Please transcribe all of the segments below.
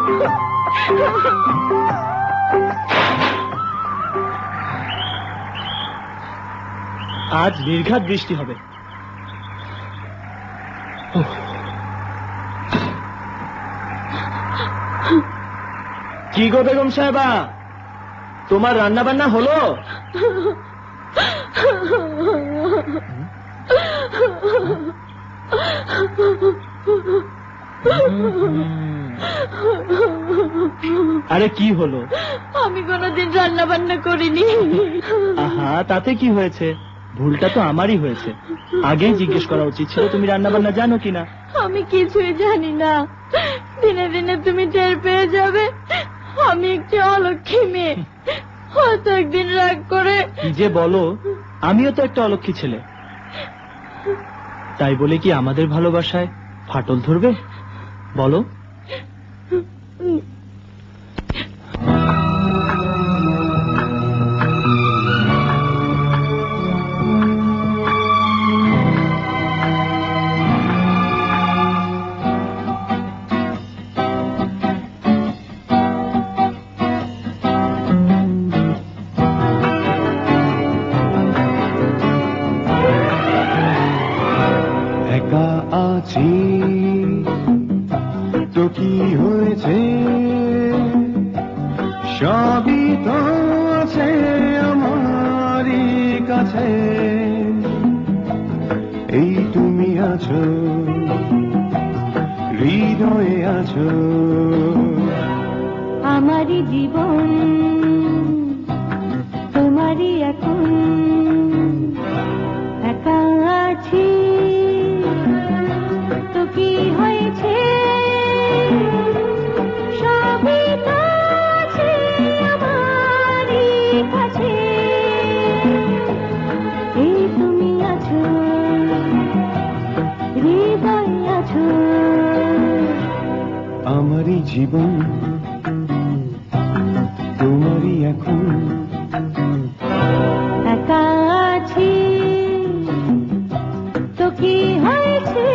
আজ নির্ঘাত বৃষ্টি হবে। কি গো বেগম সাহেবা, তোমার রান্না বান্না হলো? আরে কি হলো? আমি কোনোদিন রান্না বান্না করিনি। আহা, তাতে কি হয়েছে? ভুলটা তো আমারই হয়েছে। আগেই জিজ্ঞেস করা উচিত ছিল তুমি রান্না বান্না জানো কিনা। আমি কিছুই জানি না। দিনে দিনে তুমি টের পেয়ে যাবে আমি একটি অলক্ষী মেয়ে। হয়তো একদিন রাগ করে। কি যে বলো, আমিও তো একটা অলক্ষী ছেলে। তাই বলে কি আমাদের ভালোবাসায় ফাটল ধরবে? বলো। একা আছি তো কি হয়েছে, সবই তো আছে আমারই কাছে। এই তুমি আছো, হৃদয়ে আছো। আমারই জীবন তোমারই এখন। একা আছি তো কি হয়েছে, সবই তো আছে আমারই কাছে। এই তুমি আছো, হৃদয়ে আছো। আমারই জীবন তোমারই এখন। একা আছি তো কি হয়েছে।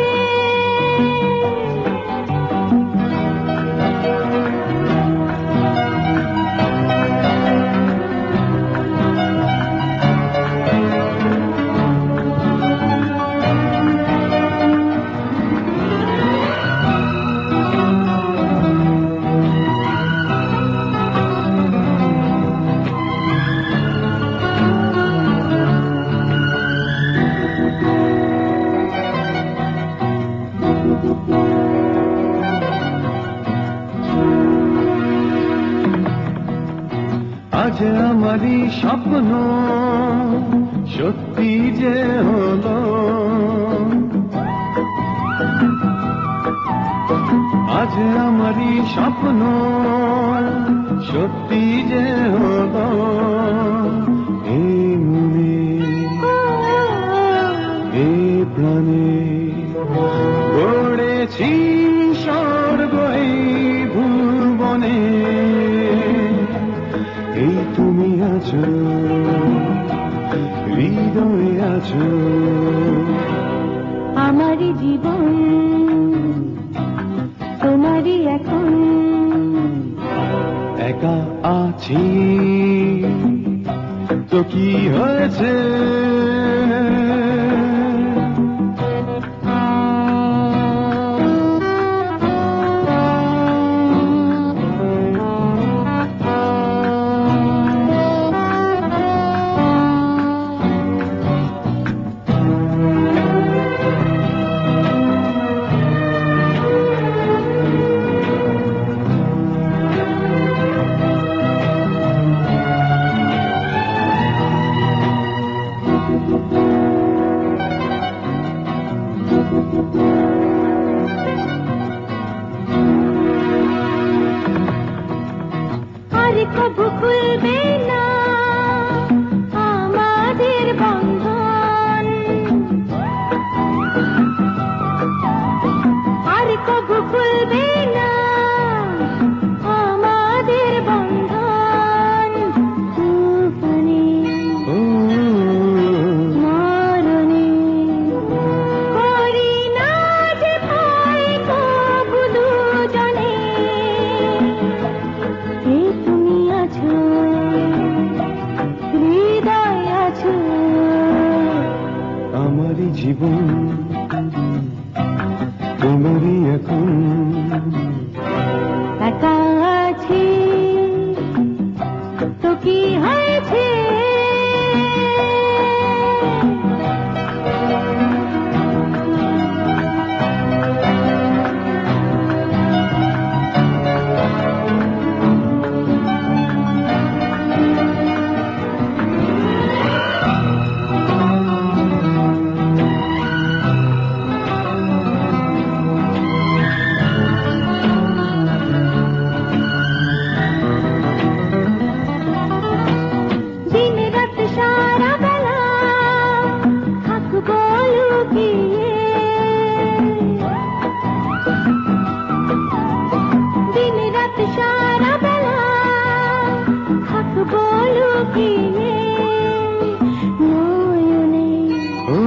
আজ আমারই স্বপ্ন সত্যি যে হলো। আজ আমারই স্বপ্ন সত্যি যে হলো। এই মনে এই প্রাণে গড়েছি স্বর্গ এই ভুবনে। এই তুমি আছো, হৃদয়ে আছো। আমারই জীবন তোমারই এখন। একা আছি তো কি হয়েছে, আর কবু খুলবে না আমাদের বন্ধন। আর কবু খুলবে না আমাদের বন্ধন। তুফানে মরণে করি না যে ভয় কবু দুজনে। আছি, তো কি হয়েছে? দিন রাত সারা বেলা থাকবো লুকিয়ে, দিন রাত সারা বেলা থাকবো লুকিয়ে, নয়নে ও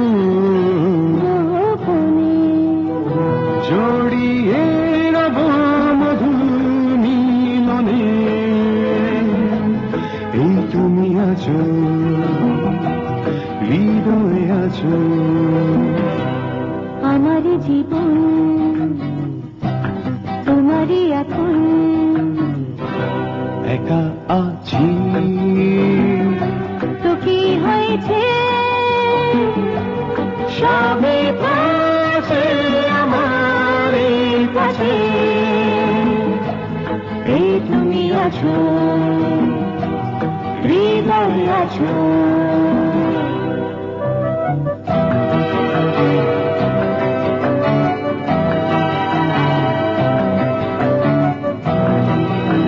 গোপনে জড়িয়ে রব মধুর মিলনে, এই তুমি আছো, হৃদয়ে আছো। আমার জীবন তোমারই এখন, একা আছি, তো কি হয়েছে? সবে পাশে আমার এই পাশে, এই তুমি আছো, হৃদয়ে আছো।